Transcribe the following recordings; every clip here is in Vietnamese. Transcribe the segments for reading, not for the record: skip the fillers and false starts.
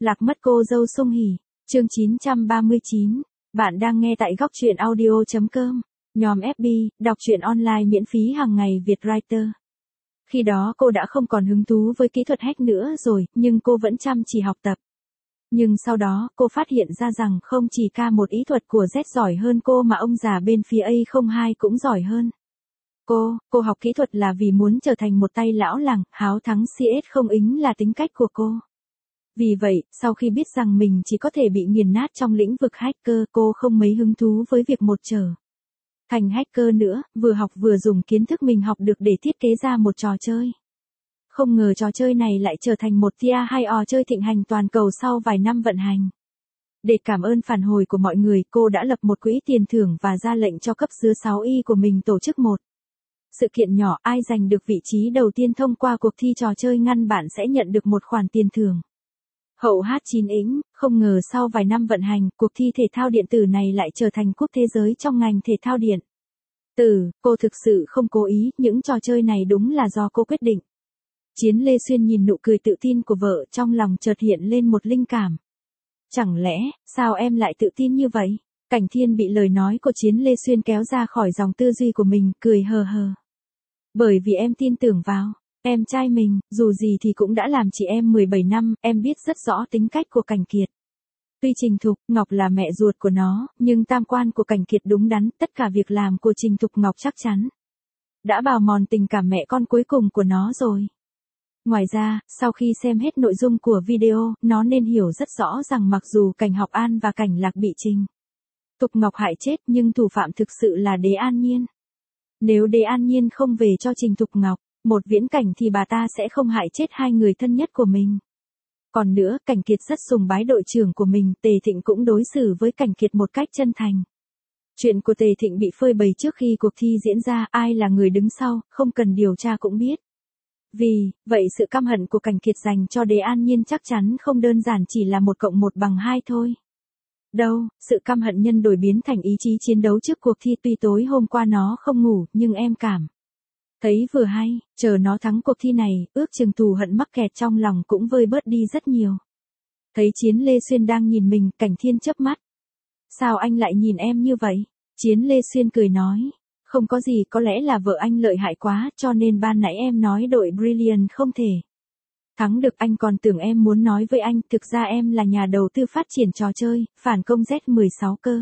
Lạc mất cô dâu Sung Hỉ. Chương 939. Bạn đang nghe tại góc truyện audio.com. Nhóm FB, đọc truyện online miễn phí hàng ngày Việt Writer. Khi đó cô đã không còn hứng thú với kỹ thuật hack nữa rồi, nhưng cô vẫn chăm chỉ học tập. Nhưng sau đó, cô phát hiện ra rằng không chỉ K1 ý thuật của Z giỏi hơn cô mà ông già bên phía A02 cũng giỏi hơn. Cô học kỹ thuật là vì muốn trở thành một tay lão làng, háo thắng CS không ính là tính cách của cô. Vì vậy, sau khi biết rằng mình chỉ có thể bị nghiền nát trong lĩnh vực hacker, cô không mấy hứng thú với việc trở thành hacker nữa, vừa học vừa dùng kiến thức mình học được để thiết kế ra một trò chơi. Không ngờ trò chơi này lại trở thành một tier 2 chơi thịnh hành toàn cầu sau vài năm vận hành. Để cảm ơn phản hồi của mọi người, cô đã lập một quỹ tiền thưởng và ra lệnh cho cấp dưới 6Y của mình tổ chức một sự kiện nhỏ, ai giành được vị trí đầu tiên thông qua cuộc thi trò chơi ngăn bạn sẽ nhận được một khoản tiền thưởng. Hậu H9X, không ngờ sau vài năm vận hành, cuộc thi thể thao điện tử này lại trở thành cúp thế giới trong ngành thể thao điện tử. Cô thực sự không cố ý, những trò chơi này đúng là do cô quyết định. Chiến Lê Xuyên nhìn nụ cười tự tin của vợ, trong lòng chợt hiện lên một linh cảm. Chẳng lẽ, sao em lại tự tin như vậy? Cảnh Thiên bị lời nói của Chiến Lê Xuyên kéo ra khỏi dòng tư duy của mình, cười hờ hờ. Bởi vì em tin tưởng vào em trai mình, dù gì thì cũng đã làm chị em 17 năm, em biết rất rõ tính cách của Cảnh Kiệt. Tuy Trình Thục Ngọc là mẹ ruột của nó, nhưng tam quan của Cảnh Kiệt đúng đắn, tất cả việc làm của Trình Thục Ngọc chắc chắn đã bào mòn tình cảm mẹ con cuối cùng của nó rồi. Ngoài ra, sau khi xem hết nội dung của video, nó nên hiểu rất rõ rằng mặc dù Cảnh Học An và Cảnh Lạc bị Trình Thục Ngọc hại chết, nhưng thủ phạm thực sự là Đế An Nhiên. Nếu Đế An Nhiên không về cho Trình Thục Ngọc một viễn cảnh thì bà ta sẽ không hại chết hai người thân nhất của mình. Còn nữa, Cảnh Kiệt rất sùng bái đội trưởng của mình, Tề Thịnh cũng đối xử với Cảnh Kiệt một cách chân thành. Chuyện của Tề Thịnh bị phơi bày trước khi cuộc thi diễn ra, ai là người đứng sau, không cần điều tra cũng biết. Vì vậy sự căm hận của Cảnh Kiệt dành cho Đế An Nhiên chắc chắn không đơn giản chỉ là 1 + 1 = 2 thôi. Đâu, sự căm hận nhân đổi biến thành ý chí chiến đấu trước cuộc thi. Tuy tối hôm qua nó không ngủ, nhưng em cảm thấy vừa hay, chờ nó thắng cuộc thi này, ước chừng thù hận mắc kẹt trong lòng cũng vơi bớt đi rất nhiều. Thấy Chiến Lê Xuyên đang nhìn mình, Cảnh Thiên chớp mắt. Sao anh lại nhìn em như vậy? Chiến Lê Xuyên cười nói. Không có gì, có lẽ là vợ anh lợi hại quá, cho nên ban nãy em nói đội Brilliant không thể thắng được. Anh còn tưởng em muốn nói với anh, thực ra em là nhà đầu tư phát triển trò chơi, phản công Z16 cơ.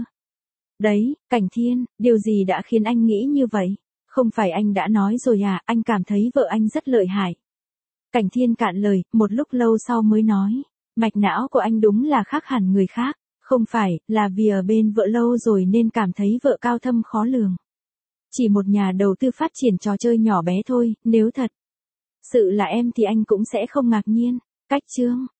Đấy, Cảnh Thiên, điều gì đã khiến anh nghĩ như vậy? Không phải anh đã nói rồi à, anh cảm thấy vợ anh rất lợi hại. Cảnh Thiên cạn lời, một lúc lâu sau mới nói. Mạch não của anh đúng là khác hẳn người khác. Không phải, là vì ở bên vợ lâu rồi nên cảm thấy vợ cao thâm khó lường. Chỉ một nhà đầu tư phát triển trò chơi nhỏ bé thôi, nếu thật sự là em thì anh cũng sẽ không ngạc nhiên. Cách chương